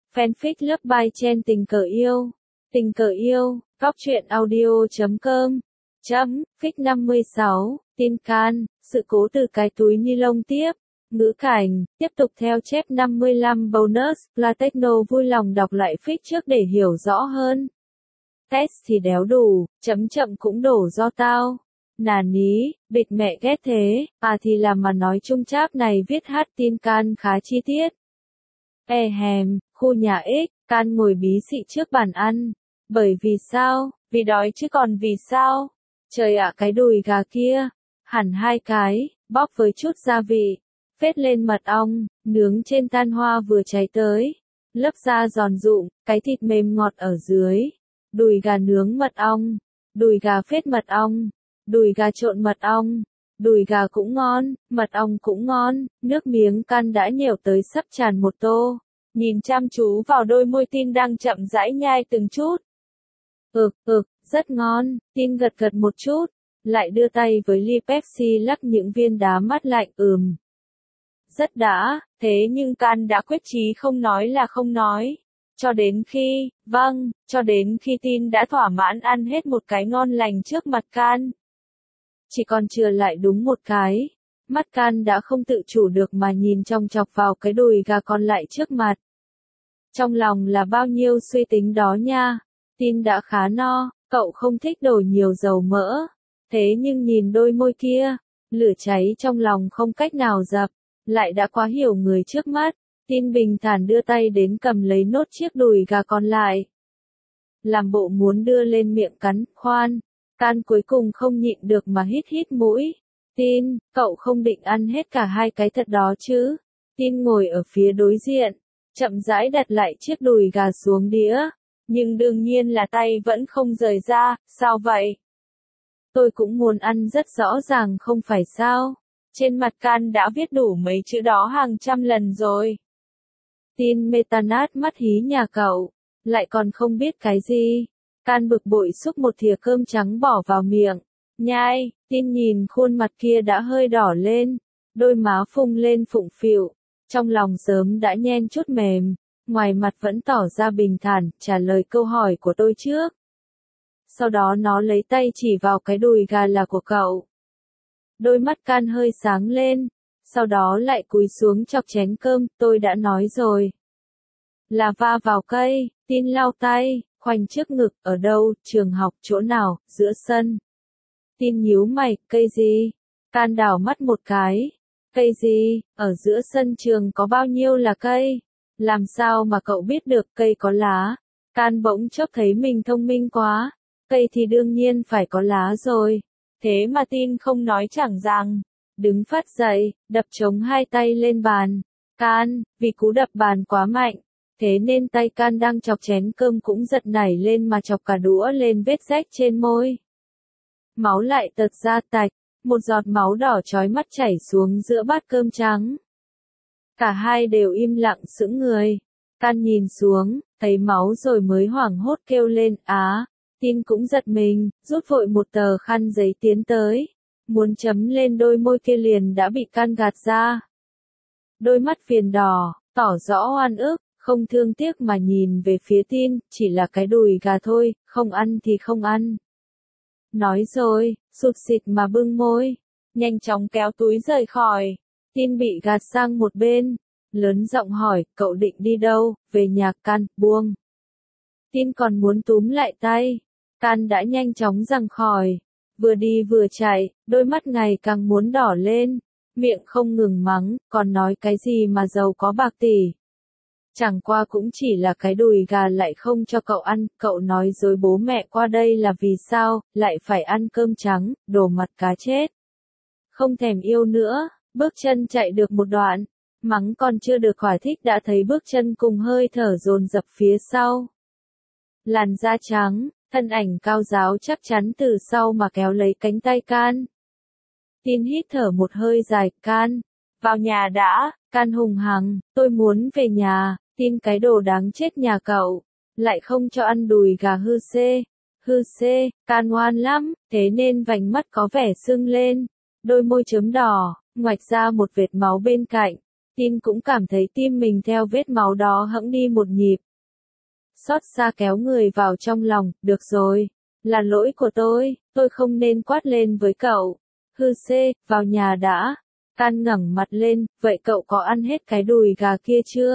Fanfic Love by Chen tình cờ yêu. Tình cờ yêu, góc truyện audio.com. Fic 56, tin can, sự cố từ cái túi ni lông tiếp. Ngữ cảnh, tiếp tục theo chép 55 bonus, Platechno vui lòng đọc lại fic trước để hiểu rõ hơn. Test thì đéo đủ, chấm chậm cũng đổ do tao. Nà ní, bịt mẹ ghét thế, thì làm mà nói chung cháp này viết hát tin can khá chi tiết. Khu nhà X, can ngồi bí xị trước bàn ăn. Bởi vì sao? Vì đói chứ còn vì sao? Trời ạ cái đùi gà kia, hẳn 2 cái, bóc với chút gia vị, phết lên mật ong, nướng trên than hoa vừa cháy tới. Lớp da giòn rụm, cái thịt mềm ngọt ở dưới. Đùi gà nướng mật ong, đùi gà phết mật ong, đùi gà trộn mật ong. Đùi gà cũng ngon, mật ong cũng ngon, nước miếng can đã nhểu tới sắp tràn một tô. Nhìn chăm chú vào đôi môi tin đang chậm rãi nhai từng chút. Rất ngon, tin gật gật một chút, lại đưa tay với ly Pepsi lắc những viên đá mát lạnh. Rất đã, thế nhưng can đã quyết chí không nói là không nói. Cho đến khi tin đã thỏa mãn ăn hết một cái ngon lành trước mặt can. Chỉ còn chừa lại đúng một cái. Mắt can đã không tự chủ được mà nhìn chòng chọc vào cái đùi gà còn lại trước mặt. Trong lòng là bao nhiêu suy tính đó nha. Tin đã khá no, cậu không thích đổ nhiều dầu mỡ. Thế nhưng nhìn đôi môi kia, lửa cháy trong lòng không cách nào dập, lại đã quá hiểu người trước mắt. Tin bình thản đưa tay đến cầm lấy nốt chiếc đùi gà còn lại. Làm bộ muốn đưa lên miệng cắn, can cuối cùng không nhịn được mà hít mũi. Tin, cậu không định ăn hết cả 2 cái thật đó chứ? Tin ngồi ở phía đối diện, chậm rãi đặt lại chiếc đùi gà xuống đĩa. Nhưng đương nhiên là tay vẫn không rời ra, sao vậy? Tôi cũng muốn ăn rất rõ ràng không phải sao? Trên mặt can đã viết đủ mấy chữ đó hàng trăm lần rồi. Tin metanat mắt hí nhà cậu, lại còn không biết cái gì. Can bực bội xúc một thìa cơm trắng bỏ vào miệng. Nhai, tin nhìn khuôn mặt kia đã hơi đỏ lên, đôi má phung lên phụng phịu, trong lòng sớm đã nhen chút mềm, ngoài mặt vẫn tỏ ra bình thản, trả lời câu hỏi của tôi trước. Sau đó nó lấy tay chỉ vào cái đùi gà là của cậu. Đôi mắt can hơi sáng lên, sau đó lại cúi xuống chọc chén cơm, tôi đã nói rồi. Là va vào cây, tin lau tay, khoanh trước ngực, ở đâu, trường học, chỗ nào, giữa sân. Tin nhíu mày, cây gì? Can đảo mắt một cái. Cây gì? Ở giữa sân trường có bao nhiêu là cây? Làm sao mà cậu biết được cây có lá? Can bỗng chốc thấy mình thông minh quá. Cây thì đương nhiên phải có lá rồi. Thế mà tin không nói chẳng rằng. Đứng phát dậy, đập trống 2 tay lên bàn. Can, vì cú đập bàn quá mạnh. Thế nên tay can đang chọc chén cơm cũng giật nảy lên mà chọc cả đũa lên vết rách trên môi. Máu lại tật ra tạch, một giọt máu đỏ chói mắt chảy xuống giữa bát cơm trắng. Cả hai đều im lặng sững người. Can nhìn xuống, thấy máu rồi mới hoảng hốt kêu lên, tin cũng giật mình, rút vội một tờ khăn giấy tiến tới. Muốn chấm lên đôi môi kia liền đã bị can gạt ra. Đôi mắt viền đỏ, tỏ rõ oan ức, không thương tiếc mà nhìn về phía tin, chỉ là cái đùi gà thôi, không ăn thì không ăn. Nói rồi, sụt sịt mà bưng môi, nhanh chóng kéo túi rời khỏi. Tin bị gạt sang một bên, lớn giọng hỏi, cậu định đi đâu, về nhà can, buông. Tin còn muốn túm lại tay, can đã nhanh chóng giằng khỏi, vừa đi vừa chạy, đôi mắt ngày càng muốn đỏ lên, miệng không ngừng mắng, còn nói cái gì mà giàu có bạc tỷ. Chẳng qua cũng chỉ là cái đùi gà lại không cho cậu ăn, cậu nói dối bố mẹ qua đây là vì sao, lại phải ăn cơm trắng, đồ mặt cá chết. Không thèm yêu nữa, bước chân chạy được một đoạn, mắng còn chưa được thỏa thích đã thấy bước chân cùng hơi thở dồn dập phía sau. Làn da trắng, thân ảnh cao ráo chắc chắn từ sau mà kéo lấy cánh tay can. Tin hít thở một hơi dài, can, vào nhà đã. Can hùng hằng, tôi muốn về nhà. Tin cái đồ đáng chết nhà cậu, lại không cho ăn đùi gà hư xê, can ngoan lắm, thế nên vành mắt có vẻ sưng lên, đôi môi chớm đỏ, ngoạch ra một vệt máu bên cạnh, Tin cũng cảm thấy tim mình theo vết máu đó hẫng đi một nhịp. Xót xa kéo người vào trong lòng, được rồi. Là lỗi của tôi không nên quát lên với cậu. Hư xê, vào nhà đã. Can ngẩng mặt lên, vậy cậu có ăn hết cái đùi gà kia chưa?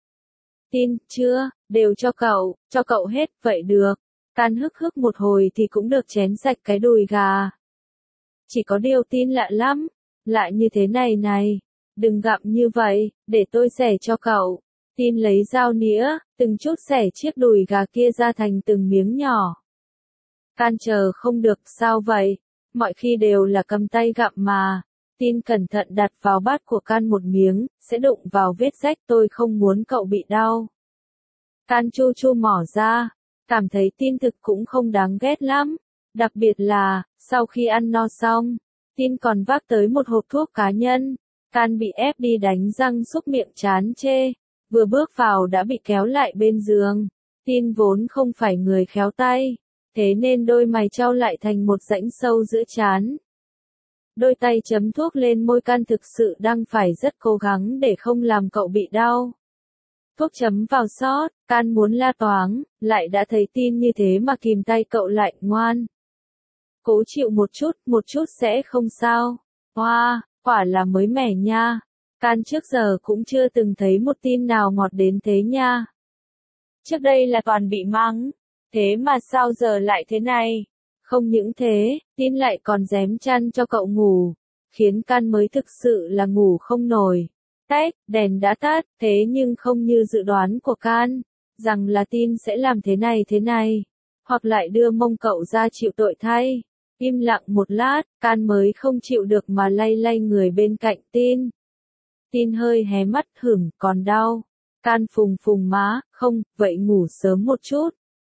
Tin, chưa, đều cho cậu hết, vậy được. Can hức hức một hồi thì cũng được chén sạch cái đùi gà. Chỉ có điều Tin lạ lắm, lại như thế này này. Đừng gặm như vậy, để tôi xẻ cho cậu. Tin lấy dao nĩa, từng chút xẻ chiếc đùi gà kia ra thành từng miếng nhỏ. Can chờ không được, sao vậy? Mọi khi đều là cầm tay gặm mà. Tin cẩn thận đặt vào bát của Can một miếng, sẽ đụng vào vết rách, tôi không muốn cậu bị đau. Can chu chu mỏ ra, cảm thấy Tin thực cũng không đáng ghét lắm. Đặc biệt là, sau khi ăn no xong, Tin còn vác tới một hộp thuốc cá nhân. Can bị ép đi đánh răng súc miệng chán chê, vừa bước vào đã bị kéo lại bên giường. Tin vốn không phải người khéo tay, thế nên đôi mày chau lại thành một rãnh sâu giữa trán. Đôi tay chấm thuốc lên môi Can thực sự đang phải rất cố gắng để không làm cậu bị đau. Thuốc chấm vào sót, Can muốn la toáng, lại đã thấy Tin như thế mà kìm tay cậu lại, ngoan. Cố chịu một chút sẽ không sao. Hoa, quả là mới mẻ nha. Can trước giờ cũng chưa từng thấy một Tin nào ngọt đến thế nha. Trước đây là toàn bị mắng, thế mà sao giờ lại thế này? Không những thế, Tin lại còn rém chăn cho cậu ngủ, khiến Can mới thực sự là ngủ không nổi. Tách, đèn đã tắt, thế nhưng không như dự đoán của Can, rằng là Tin sẽ làm thế này, hoặc lại đưa mông cậu ra chịu tội thay. Im lặng một lát, Can mới không chịu được mà lay lay người bên cạnh Tin. Tin hơi hé mắt, hửng, còn đau. Can phùng phùng má, không, vậy ngủ sớm một chút.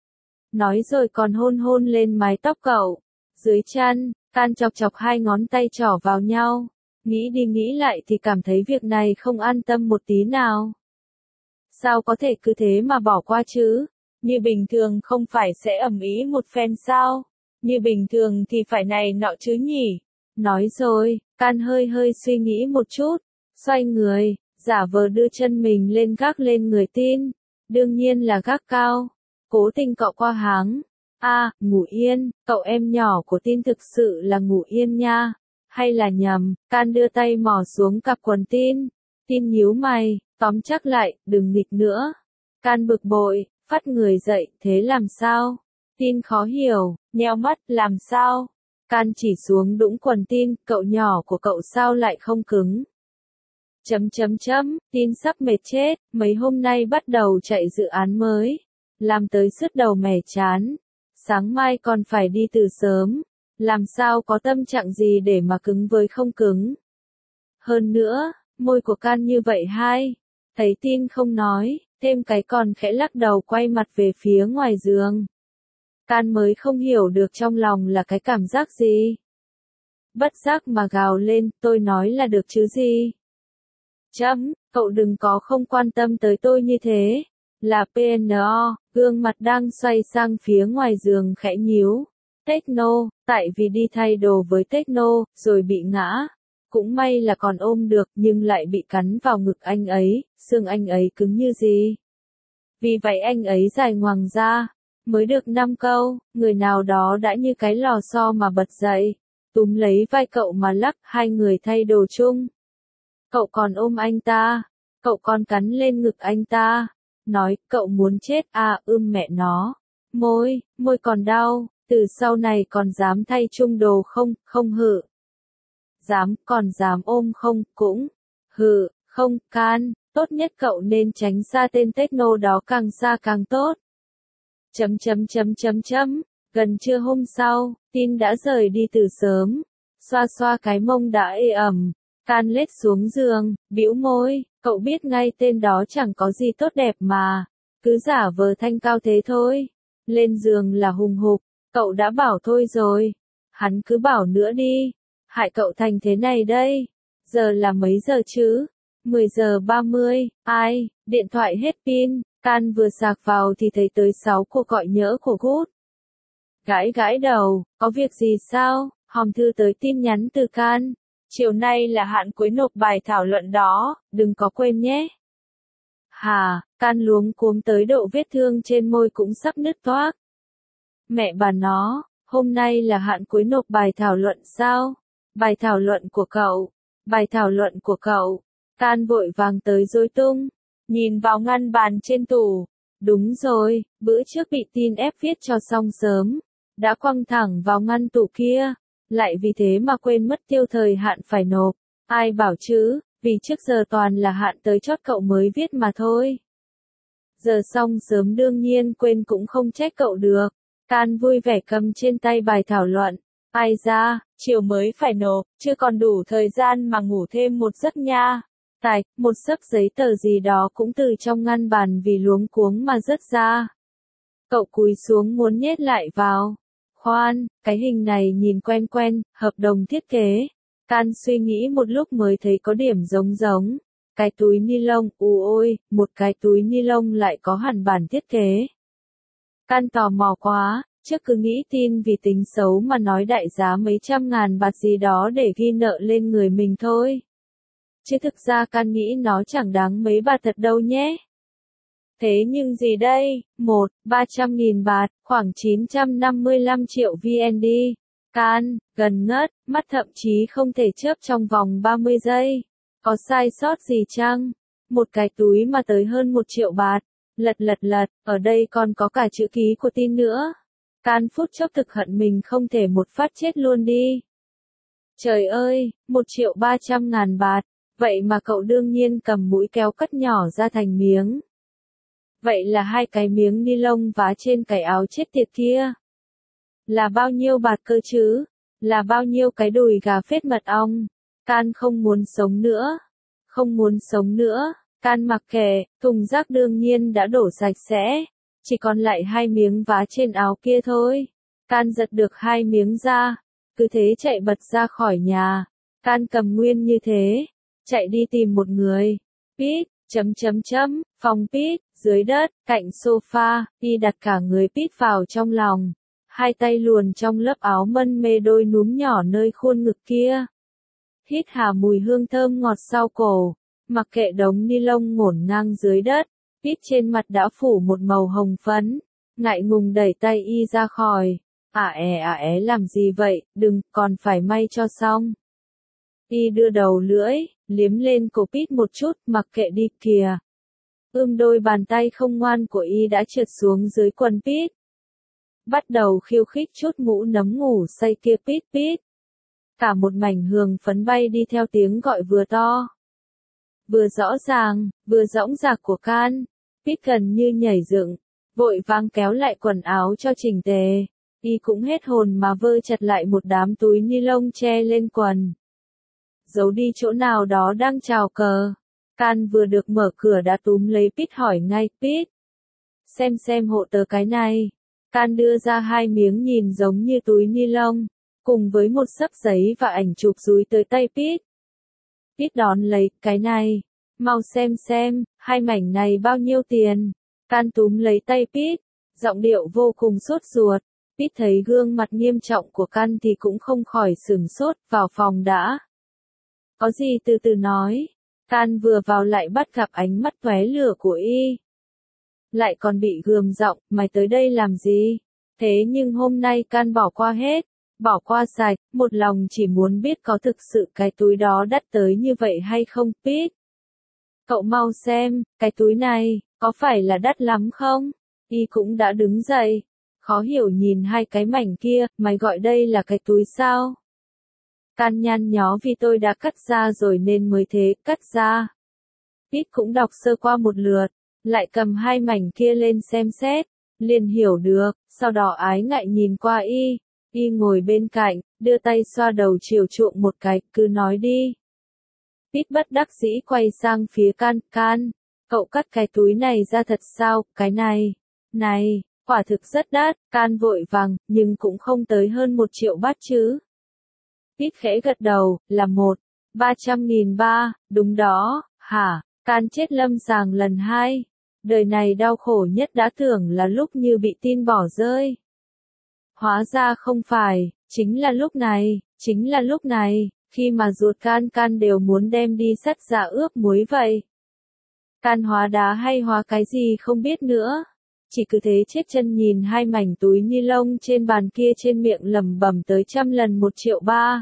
Nói rồi còn hôn hôn lên mái tóc cậu. Dưới chăn, Can chọc chọc hai ngón tay trỏ vào nhau. Nghĩ đi nghĩ lại thì cảm thấy việc này không an tâm một tí nào. Sao có thể cứ thế mà bỏ qua chứ? Như bình thường không phải sẽ ầm ĩ một phen sao? Như bình thường thì phải này nọ chứ nhỉ? Nói rồi, Can hơi hơi suy nghĩ một chút, xoay người, giả vờ đưa chân mình lên gác lên người Tin. Đương nhiên là gác cao. Cố tình cọ qua háng. Ngủ yên, cậu em nhỏ của Tin thực sự là ngủ yên nha. Hay là nhầm? Can đưa tay mò xuống cặp quần Tin. Tin nhíu mày, tóm chắc lại, đừng nghịch nữa. Can bực bội, phắt người dậy, thế làm sao? Tin khó hiểu, nheo mắt, làm sao? Can chỉ xuống đũng quần Tin, cậu nhỏ của cậu sao lại không cứng? Tin sắp mệt chết, mấy hôm nay bắt đầu chạy dự án mới. Làm tới sứt đầu mẻ chán. Sáng mai còn phải đi từ sớm. Làm sao có tâm trạng gì để mà cứng với không cứng? Hơn nữa, môi của Can như vậy hay. Thấy Tin không nói, thêm cái còn khẽ lắc đầu quay mặt về phía ngoài giường. Can mới không hiểu được trong lòng là cái cảm giác gì. Bất giác mà gào lên, tôi nói là được chứ gì. Cậu đừng có không quan tâm tới tôi như thế. Là PNO, gương mặt đang xoay sang phía ngoài giường khẽ nhíu. Techno, tại vì đi thay đồ với Techno, rồi bị ngã. Cũng may là còn ôm được, nhưng lại bị cắn vào ngực anh ấy, xương anh ấy cứng như gì. Vì vậy anh ấy dài ngoằng ra. Mới được 5 câu, người nào đó đã như cái lò xo mà bật dậy. Túm lấy vai cậu mà lắc, hai người thay đồ chung. Cậu còn ôm anh ta. Cậu còn cắn lên ngực anh ta. Nói, cậu muốn chết mẹ nó. Môi còn đau, từ sau này còn dám thay chung đồ không, không hự. Còn dám ôm không, cũng, hự, không, Can, tốt nhất cậu nên tránh xa tên Techno đó càng xa càng tốt. Gần trưa hôm sau, Tin đã rời đi từ sớm. Xoa xoa cái mông đã ê ẩm. Can lết xuống giường, bĩu môi, cậu biết ngay tên đó chẳng có gì tốt đẹp mà. Cứ giả vờ thanh cao thế thôi. Lên giường là hùng hục, cậu đã bảo thôi rồi. Hắn cứ bảo nữa đi. Hại cậu thành thế này đây. Giờ là mấy giờ chứ? 10 giờ 30, điện thoại hết pin. Can vừa sạc vào thì thấy tới 6 cuộc gọi nhỡ của Good. Gãi gãi đầu, có việc gì sao? Hòm thư tới tin nhắn từ Can. Chiều nay là hạn cuối nộp bài thảo luận đó, đừng có quên nhé. Hà, Can luống cuống tới độ vết thương trên môi cũng sắp nứt toác. Mẹ bà nó, hôm nay là hạn cuối nộp bài thảo luận sao? Bài thảo luận của cậu, bài thảo luận của cậu. Can vội vàng tới rối tung, nhìn vào ngăn bàn trên tủ. Đúng rồi, bữa trước bị tin ép viết cho xong sớm, đã quăng thẳng vào ngăn tủ kia, lại vì thế mà quên mất tiêu thời hạn phải nộp. Ai bảo chứ, vì trước giờ toàn là hạn tới chót cậu mới viết mà thôi. Giờ xong sớm đương nhiên quên cũng không trách cậu được. Can vui vẻ cầm trên tay bài thảo luận. Ai ra, chiều mới phải nộp, chưa còn đủ thời gian mà ngủ thêm một giấc nha. Tài, một xấp giấy tờ gì đó cũng từ trong ngăn bàn vì luống cuống mà rớt ra. Cậu cúi xuống muốn nhét lại vào. Khoan, cái hình này nhìn quen quen, hợp đồng thiết kế. Can suy nghĩ một lúc mới thấy có điểm giống giống. Cái túi ni lông, ôi, một cái túi ni lông lại có hẳn bản thiết kế. Can tò mò quá, trước cứ nghĩ tin vì tính xấu mà nói đại giá mấy trăm ngàn bạt gì đó để ghi nợ lên người mình thôi. Chứ thực ra Can nghĩ nó chẳng đáng mấy bạt thật đâu nhé. Thế nhưng gì đây? 300.000 bạt, khoảng 955 triệu VND. Can, gần ngất, mắt thậm chí không thể chớp trong vòng 30 giây. Có sai sót gì chăng? Một cái túi mà tới hơn 1 triệu bạt. Lật, ở đây còn có cả chữ ký của tin nữa. Can phút chốc thực hận mình không thể một phát chết luôn đi. Trời ơi, 1.300.000 bạt. Vậy mà cậu đương nhiên cầm mũi kéo cắt nhỏ ra thành miếng. Vậy là 2 cái miếng ni lông vá trên cái áo chết tiệt kia. Là bao nhiêu bạt cơ chứ? Là bao nhiêu cái đùi gà phết mật ong? Can không muốn sống nữa. Không muốn sống nữa. Can mặc kệ, thùng rác đương nhiên đã đổ sạch sẽ. Chỉ còn lại 2 miếng vá trên áo kia thôi. Can giật được 2 miếng ra. Cứ thế chạy bật ra khỏi nhà. Can cầm nguyên như thế. Chạy đi tìm một người. Pít, phòng Pít, dưới đất, cạnh sofa, y đặt cả người Pít vào trong lòng. 2 tay luồn trong lớp áo mân mê đôi núm nhỏ nơi khuôn ngực kia. Hít hà mùi hương thơm ngọt sau cổ. Mặc kệ đống ni lông ngổn ngang dưới đất. Pít trên mặt đã phủ một màu hồng phấn. Ngại ngùng đẩy tay y ra khỏi. Làm gì vậy, đừng, còn phải may cho xong. Y đưa đầu lưỡi, liếm lên cổ Pít một chút, mặc kệ đi kìa. Đôi bàn tay không ngoan của y đã trượt xuống dưới quần Pít. Bắt đầu khiêu khích chút mũ nấm ngủ say kia Pít. Cả một mảnh hương phấn bay đi theo tiếng gọi vừa to. Vừa rõ ràng, vừa dõng dạc của Can. Pít gần như nhảy dựng, vội vàng kéo lại quần áo cho chỉnh tề. Y cũng hết hồn mà vơ chặt lại một đám túi ni lông che lên quần. Giấu đi chỗ nào đó đang chào cờ. Can vừa được mở cửa đã túm lấy Pít hỏi ngay, Pít. Xem hộ tớ cái này. Can đưa ra 2 miếng nhìn giống như túi ni lông, cùng với một xấp giấy và ảnh chụp dúi tới tay Pít. Pít đón lấy, cái này. Mau xem, 2 mảnh này bao nhiêu tiền. Can túm lấy tay Pít, giọng điệu vô cùng sốt ruột. Pít thấy gương mặt nghiêm trọng của Can thì cũng không khỏi sửng sốt, vào phòng đã. Có gì từ từ nói. Can vừa vào lại bắt gặp ánh mắt tóe lửa của y. Lại còn bị gườm giọng, mày tới đây làm gì? Thế nhưng hôm nay Can bỏ qua hết, bỏ qua sạch, một lòng chỉ muốn biết có thực sự cái túi đó đắt tới như vậy hay không, Pít. Cậu mau xem, cái túi này, có phải là đắt lắm không? Y cũng đã đứng dậy, khó hiểu nhìn 2 cái mảnh kia, mày gọi đây là cái túi sao? Can nhăn nhó vì tôi đã cắt ra rồi nên mới thế, cắt ra. Pít cũng đọc sơ qua một lượt, lại cầm 2 mảnh kia lên xem xét, liền hiểu được, sau đó ái ngại nhìn qua y ngồi bên cạnh, đưa tay xoa đầu chiều chuộng một cái, cứ nói đi. Pít bất đắc dĩ quay sang phía Can, cậu cắt cái túi này ra thật sao, cái này, quả thực rất đắt, Can vội vàng, nhưng cũng không tới hơn 1 triệu bát chứ. Pít khẽ gật đầu, là 300.000 ba, đúng đó, hả? Can chết lâm sàng lần 2. Đời này đau khổ nhất đã tưởng là lúc như bị tin bỏ rơi. Hóa ra không phải, chính là lúc này, khi mà ruột Can đều muốn đem đi sắt ra ướp muối vậy. Can hóa đá hay hóa cái gì không biết nữa. Chỉ cứ thế chết chân nhìn hai mảnh túi ni lông trên bàn kia, trên miệng lẩm bẩm tới 100 lần 1.300.000.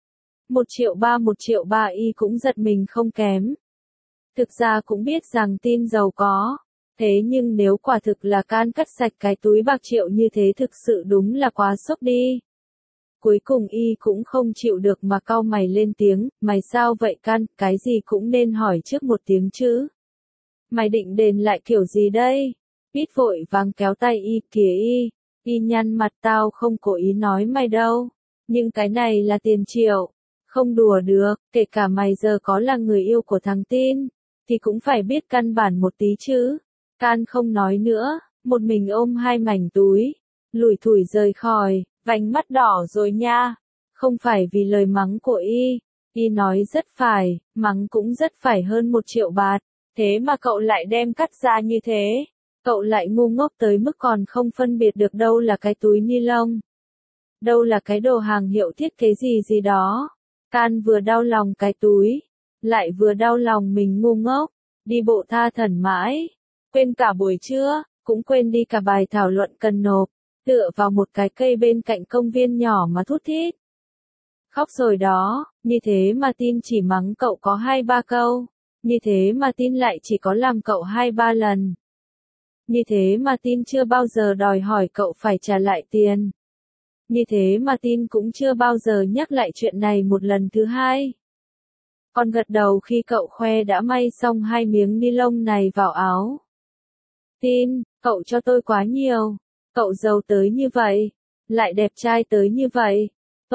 1.300.000 y cũng giật mình không kém. Thực ra cũng biết rằng Tin giàu có. Thế nhưng nếu quả thực là Can cất sạch cái túi bạc triệu như thế, thực sự đúng là quá sốc đi. Cuối cùng y cũng không chịu được mà cau mày lên tiếng, mày sao vậy Can, cái gì cũng nên hỏi trước một tiếng chứ. Mày định đền lại kiểu gì đây? Pít vội vàng kéo tay y, kìa y nhăn mặt, tao không cố ý nói mày đâu. Nhưng cái này là tiền triệu, không đùa được, kể cả mày giờ có là người yêu của thằng Tin, thì cũng phải biết căn bản một tí chứ. Can không nói nữa, một mình ôm hai mảnh túi, lủi thủi rời khỏi, vành mắt đỏ rồi nha. Không phải vì lời mắng của y nói rất phải, mắng cũng rất phải hơn 1 triệu bạt, thế mà cậu lại đem cắt ra như thế. Cậu lại ngu ngốc tới mức còn không phân biệt được đâu là cái túi ni lông, đâu là cái đồ hàng hiệu thiết kế gì đó. Can vừa đau lòng cái túi, lại vừa đau lòng mình ngu ngốc, đi bộ tha thẩn mãi, quên cả buổi trưa, cũng quên đi cả bài thảo luận cần nộp, tựa vào một cái cây bên cạnh công viên nhỏ mà thút thít. Khóc rồi đó, như thế mà Tin chỉ mắng cậu có 2-3 câu, như thế mà Tin lại chỉ có làm cậu 2-3 lần. Như thế mà Tin chưa bao giờ đòi hỏi cậu phải trả lại tiền. Như thế mà Tin cũng chưa bao giờ nhắc lại chuyện này một lần thứ hai. Còn gật đầu khi cậu khoe đã may xong 2 miếng ni lông này vào áo. Tin, cậu cho tôi quá nhiều. Cậu giàu tới như vậy, lại đẹp trai tới như vậy.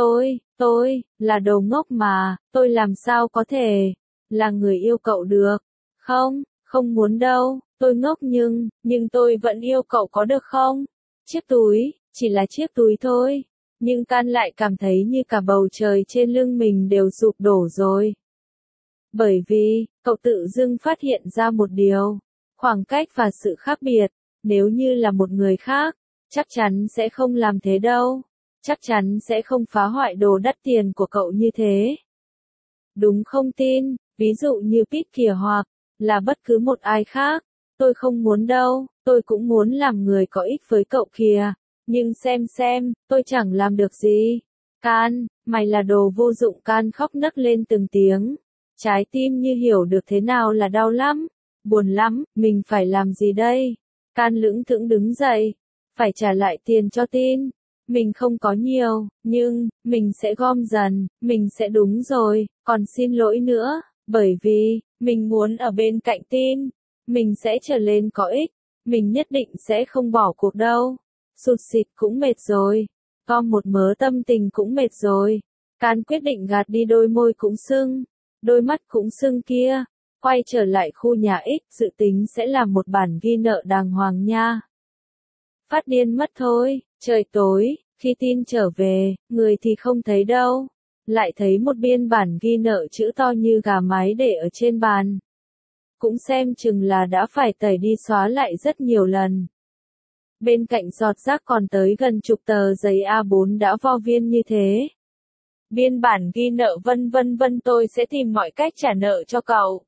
Tôi, là đồ ngốc mà, tôi làm sao có thể là người yêu cậu được. Không muốn đâu, tôi ngốc nhưng tôi vẫn yêu cậu có được không? Chiếc túi, chỉ là chiếc túi thôi. Nhưng Can lại cảm thấy như cả bầu trời trên lưng mình đều sụp đổ rồi. Bởi vì, cậu tự dưng phát hiện ra một điều, khoảng cách và sự khác biệt, nếu như là một người khác, chắc chắn sẽ không làm thế đâu. Chắc chắn sẽ không phá hoại đồ đắt tiền của cậu như thế. Đúng không Tin, ví dụ như Pít kìa, hoặc là bất cứ một ai khác. Tôi không muốn đâu, tôi cũng muốn làm người có ích với cậu kìa. Nhưng xem, tôi chẳng làm được gì. Can, mày là đồ vô dụng. Can khóc nấc lên từng tiếng. Trái tim như hiểu được thế nào là đau lắm, buồn lắm, mình phải làm gì đây? Can lững thững đứng dậy, phải trả lại tiền cho Tin. Mình không có nhiều, nhưng, mình sẽ gom dần, mình sẽ đúng rồi, còn xin lỗi nữa, bởi vì, mình muốn ở bên cạnh Tin. Mình sẽ trở lên có ích, mình nhất định sẽ không bỏ cuộc đâu. Sụt sịt cũng mệt rồi, gom một mớ tâm tình cũng mệt rồi. Can quyết định gạt đi đôi môi cũng sưng, đôi mắt cũng sưng kia, quay trở lại khu nhà X, dự tính sẽ làm một bản ghi nợ đàng hoàng nha. Phát điên mất thôi, trời tối, khi Tin trở về, người thì không thấy đâu, lại thấy một biên bản ghi nợ chữ to như gà mái để ở trên bàn. Cũng xem chừng là đã phải tẩy đi xóa lại rất nhiều lần. Bên cạnh giọt rác còn tới gần chục tờ giấy A4 đã vo viên như thế. Biên bản ghi nợ vân, tôi sẽ tìm mọi cách trả nợ cho cậu.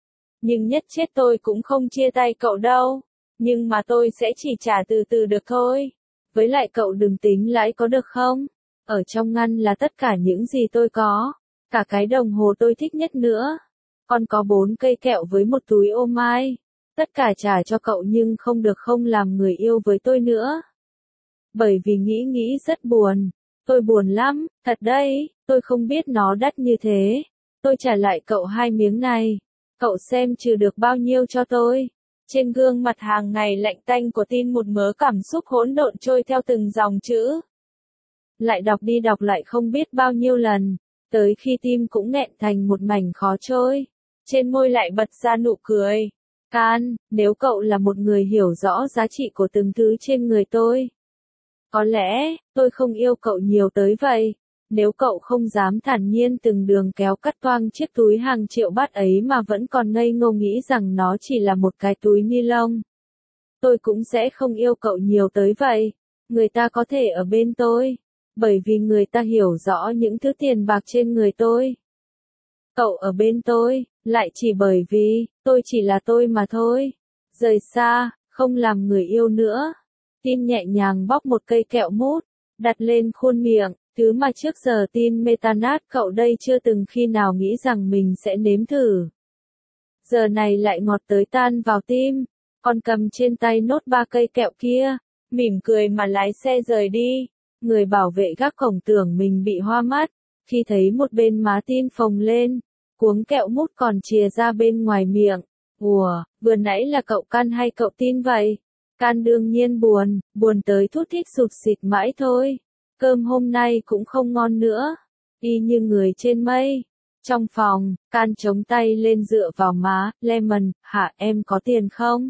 Nhưng nhất chết tôi cũng không chia tay cậu đâu. Nhưng mà tôi sẽ chỉ trả từ từ được thôi. Với lại cậu đừng tính lãi có được không? Ở trong ngăn là tất cả những gì tôi có. Cả cái đồng hồ tôi thích nhất nữa. Còn có 4 cây kẹo với một túi ô mai. Tất cả trả cho cậu nhưng không được không làm người yêu với tôi nữa. Bởi vì nghĩ rất buồn. Tôi buồn lắm, thật đấy, tôi không biết nó đắt như thế. Tôi trả lại cậu 2 miếng này. Cậu xem trừ được bao nhiêu cho tôi. Trên gương mặt hàng ngày lạnh tanh của Tin một mớ cảm xúc hỗn độn trôi theo từng dòng chữ. Lại đọc đi đọc lại không biết bao nhiêu lần. Tới khi tim cũng nghẹn thành một mảnh khó trôi. Trên môi lại bật ra nụ cười. Can, nếu cậu là một người hiểu rõ giá trị của từng thứ trên người tôi. Có lẽ, tôi không yêu cậu nhiều tới vậy. Nếu cậu không dám thản nhiên từng đường kéo cắt toang chiếc túi hàng triệu bát ấy mà vẫn còn ngây ngô nghĩ rằng nó chỉ là một cái túi ni lông. Tôi cũng sẽ không yêu cậu nhiều tới vậy. Người ta có thể ở bên tôi. Bởi vì người ta hiểu rõ những thứ tiền bạc trên người tôi. Cậu ở bên tôi, lại chỉ bởi vì, tôi chỉ là tôi mà thôi. Rời xa, không làm người yêu nữa. Tin nhẹ nhàng bóc một cây kẹo mút, đặt lên khuôn miệng, thứ mà trước giờ tin Metanat cậu đây chưa từng khi nào nghĩ rằng mình sẽ nếm thử. Giờ này lại ngọt tới tan vào tim, còn cầm trên tay nốt 3 cây kẹo kia, mỉm cười mà lái xe rời đi. Người bảo vệ gác cổng tưởng mình bị hoa mắt, khi thấy một bên má tin phồng lên, cuống kẹo mút còn chìa ra bên ngoài miệng. Ủa, vừa nãy là cậu Can hay cậu Tin vậy? Can đương nhiên buồn, buồn tới thút thít sụt sịt mãi thôi. Cơm hôm nay cũng không ngon nữa, y như người trên mây. Trong phòng, Can chống tay lên dựa vào má, Lemon, hả em có tiền không?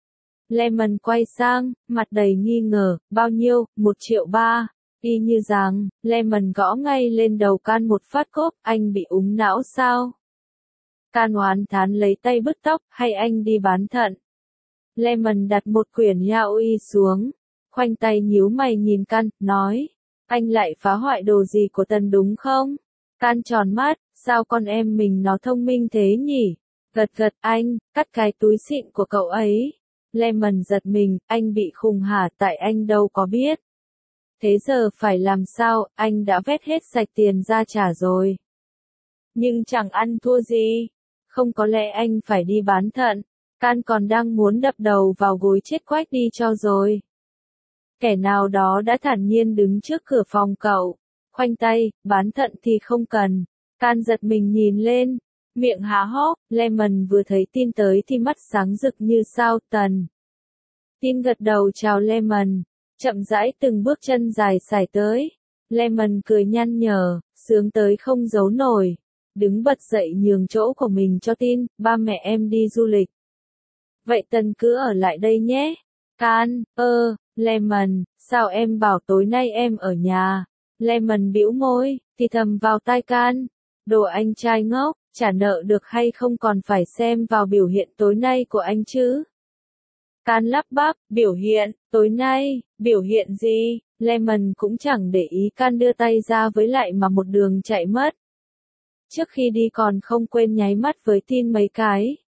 Lemon quay sang, mặt đầy nghi ngờ, bao nhiêu, 1,3 triệu. Y như rằng, Lemon gõ ngay lên đầu Can một phát cốp, anh bị úng não sao? Can oán thán lấy tay bứt tóc, hay anh đi bán thận? Lemon đặt một quyển Yao Y xuống, khoanh tay nhíu mày nhìn Can, nói, anh lại phá hoại đồ gì của Tần đúng không? Can tròn mắt, sao con em mình nó thông minh thế nhỉ? Gật gật, anh, cắt cái túi xịn của cậu ấy. Lemon giật mình, anh bị khùng hả, tại anh đâu có biết. Thế giờ phải làm sao, anh đã vét hết sạch tiền ra trả rồi. Nhưng chẳng ăn thua gì. Không có lẽ anh phải đi bán thận. Can còn đang muốn đập đầu vào gối chết quách đi cho rồi. Kẻ nào đó đã thản nhiên đứng trước cửa phòng cậu. Khoanh tay, bán thận thì không cần. Can giật mình nhìn lên. Miệng há hốc, Lemon vừa thấy Tin tới thì mắt sáng rực như sao. Tần. Tin gật đầu chào Lemon. Chậm rãi từng bước chân dài sải tới. Lemon cười nhăn nhở, sướng tới không giấu nổi. Đứng bật dậy nhường chỗ của mình cho Tin, ba mẹ em đi du lịch. Vậy Tần cứ ở lại đây nhé. Can, Lemon, sao em bảo tối nay em ở nhà? Lemon bĩu môi, thì thầm vào tai Can. Đồ anh trai ngốc, trả nợ được hay không còn phải xem vào biểu hiện tối nay của anh chứ. Can lắp bắp, biểu hiện, tối nay, biểu hiện gì? Lemon cũng chẳng để ý Can đưa tay ra với lại mà một đường chạy mất. Trước khi đi còn không quên nháy mắt với Tin mấy cái.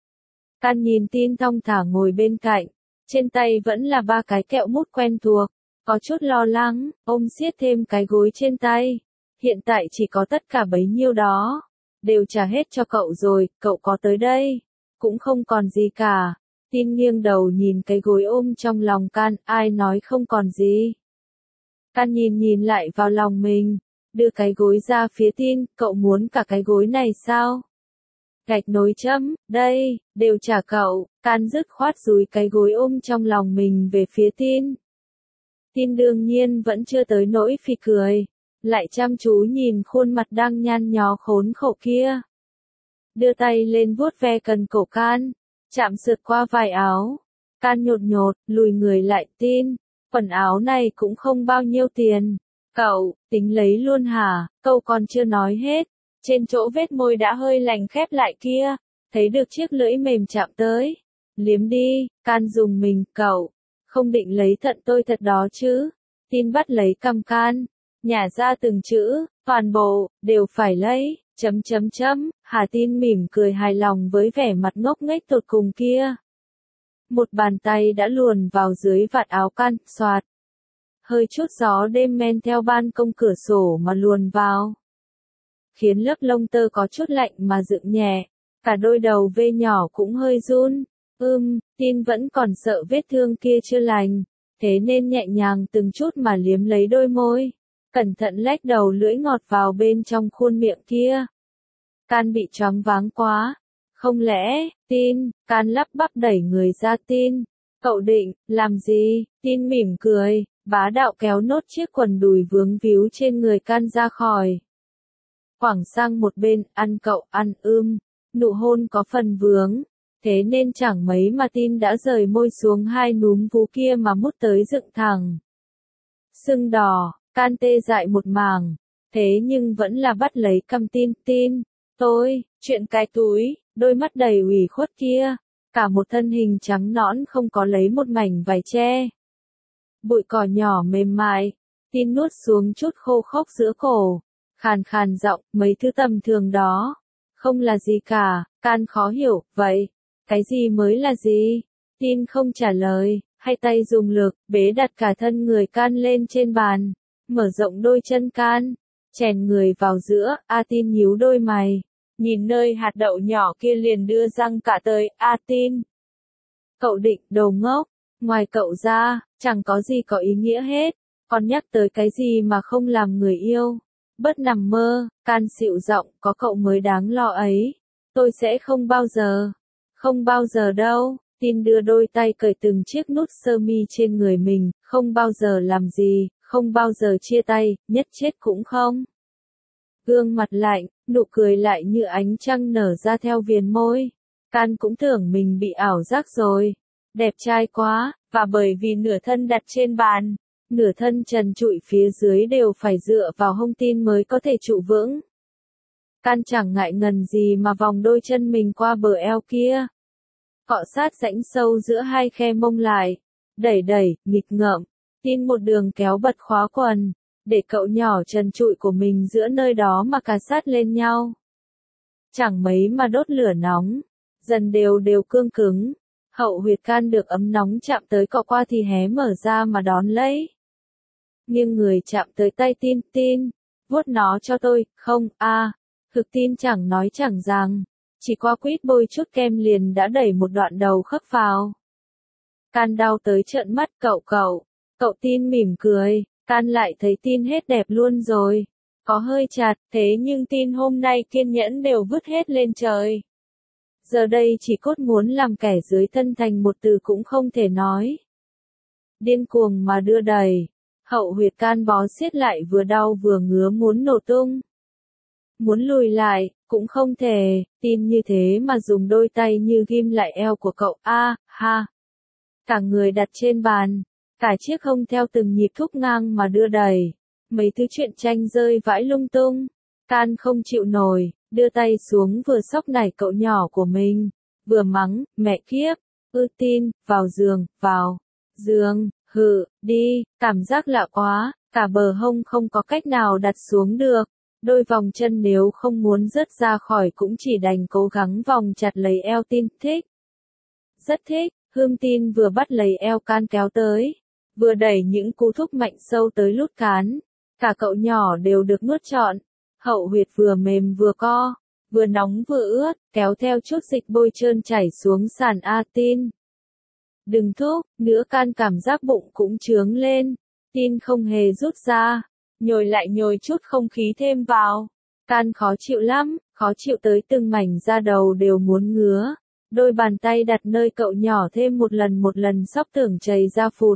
Can nhìn Tin thong thả ngồi bên cạnh, trên tay vẫn là 3 cái kẹo mút quen thuộc, có chút lo lắng, ôm siết thêm cái gối trên tay. Hiện tại chỉ có tất cả bấy nhiêu đó, đều trả hết cho cậu rồi, cậu có tới đây, cũng không còn gì cả. Tin nghiêng đầu nhìn cái gối ôm trong lòng Can, ai nói không còn gì. Can nhìn lại vào lòng mình, đưa cái gối ra phía Tin, cậu muốn cả cái gối này sao? Gạch nối chấm, đây, đều trả cậu. Can dứt khoát dúi cái gối ôm trong lòng mình về phía Tin. Tin đương nhiên vẫn chưa tới nỗi phì cười, lại chăm chú nhìn khuôn mặt đang nhăn nhó khốn khổ kia. Đưa tay lên vuốt ve cần cổ Can, chạm sượt qua vải áo. Can nhột nhột, lùi người lại. Tin, quần áo này cũng không bao nhiêu tiền. Cậu, tính lấy luôn hả? Câu còn chưa nói hết. Trên chỗ vết môi đã hơi lành khép lại kia, thấy được chiếc lưỡi mềm chạm tới. Liếm đi, Can dùng mình, cậu, không định lấy thận tôi thật đó chứ? Tin bắt lấy cằm Can, nhả ra từng chữ, toàn bộ, đều phải lấy, Hà Tin mỉm cười hài lòng với vẻ mặt ngốc nghếch tột cùng kia. Một bàn tay đã luồn vào dưới vạt áo Can, xoạt. Hơi chút gió đêm men theo ban công cửa sổ mà luồn vào, khiến lớp lông tơ có chút lạnh mà dựng nhẹ, cả đôi đầu vê nhỏ cũng hơi run. Tin vẫn còn sợ vết thương kia chưa lành, thế nên nhẹ nhàng từng chút mà liếm lấy đôi môi, cẩn thận lách đầu lưỡi ngọt vào bên trong khuôn miệng kia. Can bị choáng váng quá. Không lẽ, Tin, Can lắp bắp đẩy người ra. Tin, cậu định, làm gì? Tin mỉm cười, bá đạo kéo nốt chiếc quần đùi vướng víu trên người Can ra khỏi. Quẳng sang một bên, ăn cậu ăn. Nụ hôn có phần vướng, thế nên chẳng mấy mà Tin đã rời môi xuống hai núm vú kia mà mút tới dựng thẳng. Sưng đỏ, Can tê dại một mảng, thế nhưng vẫn là bắt lấy cằm Tin. Tin, tôi, chuyện cái túi, đôi mắt đầy ủy khuất kia, cả một thân hình trắng nõn không có lấy một mảnh vải che. Bụi cỏ nhỏ mềm mại, Tin nuốt xuống chút khô khốc giữa cổ. Khàn khàn giọng, mấy thứ tầm thường đó. Không là gì cả, Can khó hiểu, vậy. Cái gì mới là gì? Tin không trả lời, hai tay dùng lực, bế đặt cả thân người Can lên trên bàn. Mở rộng đôi chân Can, chèn người vào giữa, Tin nhíu đôi mày. Nhìn nơi hạt đậu nhỏ kia liền đưa răng cả tới, Tin. Cậu định, đồ ngốc. Ngoài cậu ra, chẳng có gì có ý nghĩa hết. Còn nhắc tới cái gì mà không làm người yêu. Bớt nằm mơ, Can xịu giọng, có cậu mới đáng lo ấy. Tôi sẽ không bao giờ. Không bao giờ đâu. Tin đưa đôi tay cởi từng chiếc nút sơ mi trên người mình, không bao giờ làm gì, không bao giờ chia tay, nhất chết cũng không. Gương mặt lạnh, nụ cười lại như ánh trăng nở ra theo viền môi. Can cũng tưởng mình bị ảo giác rồi. Đẹp trai quá, và bởi vì nửa thân đặt trên bàn, nửa thân trần trụi phía dưới đều phải dựa vào hông Tin mới có thể trụ vững. Can chẳng ngại ngần gì mà vòng đôi chân mình qua bờ eo kia. Cọ sát rãnh sâu giữa hai khe mông lại. Đẩy đẩy, nghịch ngợm. Tin một đường kéo bật khóa quần. Để cậu nhỏ trần trụi của mình giữa nơi đó mà cà sát lên nhau. Chẳng mấy mà đốt lửa nóng. Dần đều đều cương cứng. Hậu huyệt Can được ấm nóng chạm tới cọ qua thì hé mở ra mà đón lấy. Nghiêng người chạm tới tay Tin, vuốt nó cho tôi, không, thực Tin chẳng nói chẳng rằng, chỉ qua quýt bôi chút kem liền đã đẩy một đoạn đầu khớp vào. Can đau tới trợn mắt, cậu Tin mỉm cười, Can lại thấy Tin hết đẹp luôn rồi, có hơi chặt, thế nhưng Tin hôm nay kiên nhẫn đều vứt hết lên trời. Giờ đây chỉ cốt muốn làm kẻ dưới thân thành một từ cũng không thể nói. Điên cuồng mà đưa đẩy. Hậu huyệt Can bó siết lại vừa đau vừa ngứa muốn nổ tung. Muốn lùi lại, cũng không thể, Tin như thế mà dùng đôi tay như ghim lại eo của cậu, ha. Cả người đặt trên bàn, cả chiếc hông theo từng nhịp thúc ngang mà đưa đẩy. Mấy thứ chuyện tranh rơi vãi lung tung. Can không chịu nổi, đưa tay xuống vừa xốc nảy cậu nhỏ của mình, vừa mắng, mẹ kiếp, Tin, vào giường, đi, cảm giác lạ quá, cả bờ hông không có cách nào đặt xuống được, đôi vòng chân nếu không muốn rớt ra khỏi cũng chỉ đành cố gắng vòng chặt lấy eo Tin, thích. Rất thích, Tin vừa bắt lấy eo Can kéo tới, vừa đẩy những cú thúc mạnh sâu tới lút cán, cả cậu nhỏ đều được nuốt trọn. Hậu huyệt vừa mềm vừa co, vừa nóng vừa ướt, kéo theo chút dịch bôi trơn chảy xuống sàn Tin. Đừng thúc, nữa Can cảm giác bụng cũng chướng lên. Tin không hề rút ra, nhồi lại nhồi chút không khí thêm vào. Can khó chịu lắm, khó chịu tới từng mảnh da đầu đều muốn ngứa. Đôi bàn tay đặt nơi cậu nhỏ thêm một lần sóc tưởng chảy ra phụt.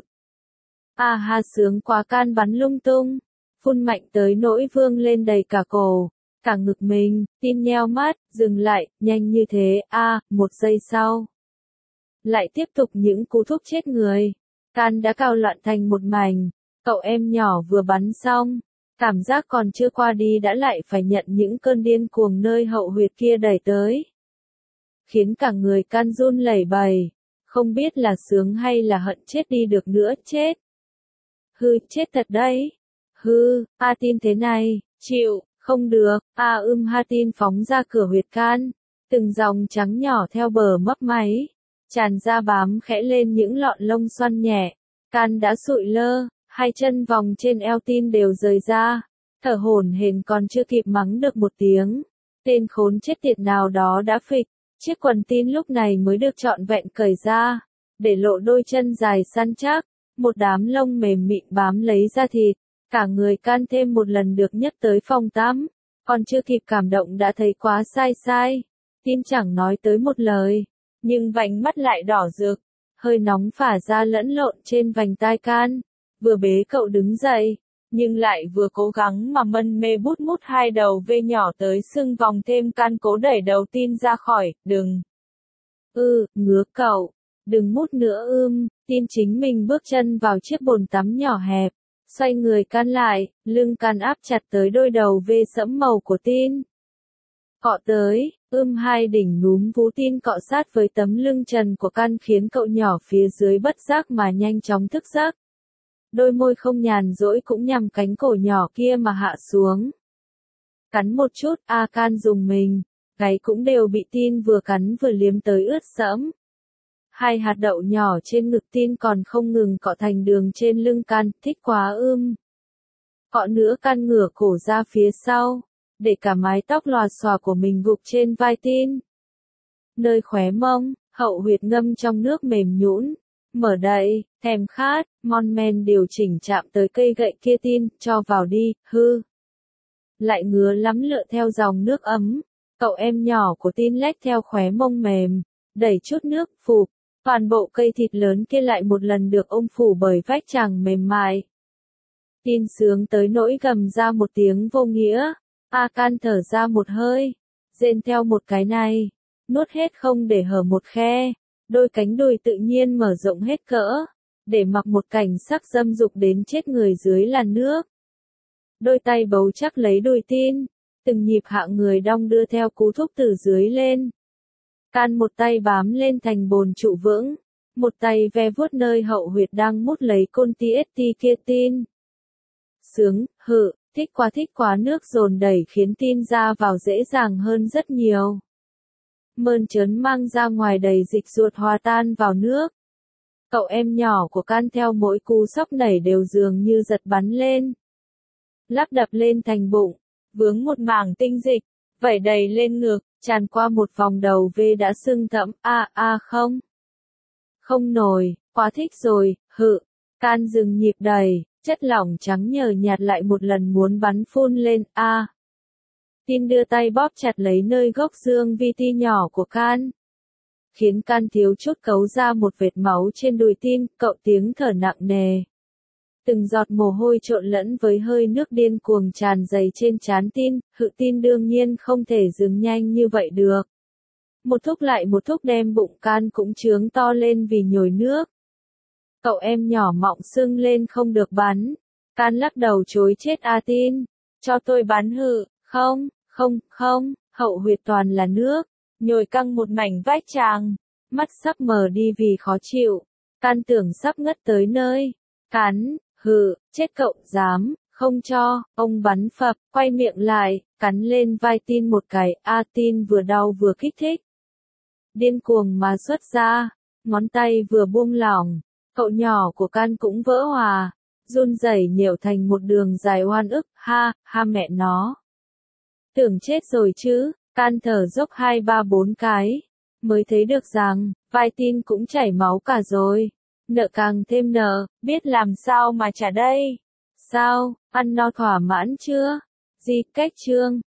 Ha sướng quá, Can bắn lung tung. Phun mạnh tới nỗi vương lên đầy cả cổ, cả ngực mình, Tin nheo mắt, dừng lại, nhanh như thế, một giây sau. Lại tiếp tục những cú thúc chết người. Can đã cào loạn thành một mảnh, cậu em nhỏ vừa bắn xong, cảm giác còn chưa qua đi đã lại phải nhận những cơn điên cuồng nơi hậu huyệt kia đẩy tới. Khiến cả người Can run lẩy bẩy, không biết là sướng hay là hận chết đi được nữa, chết. Chết thật đấy. Tin thế này, chịu, không được, Tin phóng ra cửa huyệt Can, từng dòng trắng nhỏ theo bờ mấp máy, tràn ra bám khẽ lên những lọn lông xoăn nhẹ. Can đã sụi lơ, hai chân vòng trên eo Tin đều rời ra, thở hổn hển còn chưa kịp mắng được một tiếng. Tên khốn chết tiệt nào đó đã phịch, chiếc quần Tin lúc này mới được trọn vẹn cởi ra, để lộ đôi chân dài săn chắc, một đám lông mềm mịn bám lấy da thịt. Cả người Can thêm một lần được nhấc tới phòng tắm, còn chưa kịp cảm động đã thấy quá sai. Tin chẳng nói tới một lời, nhưng vành mắt lại đỏ rực, hơi nóng phả ra lẫn lộn trên vành tai Can, vừa bế cậu đứng dậy, nhưng lại vừa cố gắng mà mân mê bút mút hai đầu vê nhỏ tới sưng vòng thêm. Can cố đẩy đầu Tin ra khỏi, đừng. Ngứa cậu, đừng mút nữa. Tin chính mình bước chân vào chiếc bồn tắm nhỏ hẹp. Xoay người Can lại, lưng Can áp chặt tới đôi đầu vê sẫm màu của Tin. Cọ tới, hai đỉnh núm vú Tin cọ sát với tấm lưng trần của Can khiến cậu nhỏ phía dưới bất giác mà nhanh chóng thức giấc. Đôi môi không nhàn rỗi cũng nhằm cánh cổ nhỏ kia mà hạ xuống. Cắn một chút, A Can dùng mình, gáy cũng đều bị Tin vừa cắn vừa liếm tới ướt sẫm. Hai hạt đậu nhỏ trên ngực Tin còn không ngừng cọ thành đường trên lưng Can, thích quá Cọ nữa Can ngửa cổ ra phía sau, để cả mái tóc lòa xòa của mình gục trên vai Tin. Nơi khóe mông, hậu huyệt ngâm trong nước mềm nhũn, mở đầy, thèm khát, mon men điều chỉnh chạm tới cây gậy kia Tin, cho vào đi, hư. Lại ngứa lắm lựa theo dòng nước ấm, cậu em nhỏ của Tin lách theo khóe mông mềm, đẩy chút nước, phụp, toàn bộ cây thịt lớn kia lại một lần được ôm phủ bởi vách chàng mềm mại. Tin sướng tới nỗi gầm ra một tiếng vô nghĩa, A Can thở ra một hơi, rên theo một cái này, nuốt hết không để hở một khe, đôi cánh đùi tự nhiên mở rộng hết cỡ, để mặc một cảnh sắc dâm dục đến chết người dưới làn nước. Đôi tay bấu chắc lấy đùi Tin, từng nhịp hạ người đong đưa theo cú thúc từ dưới lên. Can một tay bám lên thành bồn trụ vững, một tay ve vuốt nơi hậu huyệt đang mút lấy côn TST kia Tin. Sướng, thích quá nước dồn đẩy khiến Tin ra vào dễ dàng hơn rất nhiều. Mơn trớn mang ra ngoài đầy dịch ruột hòa tan vào nước. Cậu em nhỏ của Can theo mỗi cú sốc nảy đều dường như giật bắn lên. Lắp đập lên thành bụng, vướng một mảng tinh dịch, vẩy đầy lên ngực, tràn qua một vòng đầu V đã sưng thẫm, không. Không nổi, quá thích rồi, Can dừng nhịp đầy, chất lỏng trắng nhờ nhạt lại một lần muốn bắn phun lên, Tin đưa tay bóp chặt lấy nơi gốc xương vi ti nhỏ của Can. Khiến Can thiếu chút cấu ra một vệt máu trên đùi Tin, cậu tiếng thở nặng nề. Từng giọt mồ hôi trộn lẫn với hơi nước điên cuồng tràn dày trên trán Tin, Tin đương nhiên không thể dừng nhanh như vậy được. Một thúc lại một thúc đem bụng Can cũng trướng to lên vì nhồi nước. Cậu em nhỏ mọng sưng lên không được bắn. Can lắc đầu chối chết Tin. Cho tôi bắn không, hậu huyệt toàn là nước. Nhồi căng một mảnh vách chàng. Mắt sắp mờ đi vì khó chịu. Can tưởng sắp ngất tới nơi. Cắn, chết cậu dám, không cho, ông bắn phập, quay miệng lại, cắn lên vai Tin một cái, Tin vừa đau vừa kích thích. Điên cuồng mà xuất ra, ngón tay vừa buông lỏng, cậu nhỏ của Can cũng vỡ hòa, run rẩy nhểu thành một đường dài oan ức, ha mẹ nó. Tưởng chết rồi chứ, Can thở dốc 2 3 4 cái, mới thấy được rằng, vai Tin cũng chảy máu cả rồi. Nợ càng thêm nợ, biết làm sao mà trả đây? Sao, ăn no thỏa mãn chưa? Di cách chương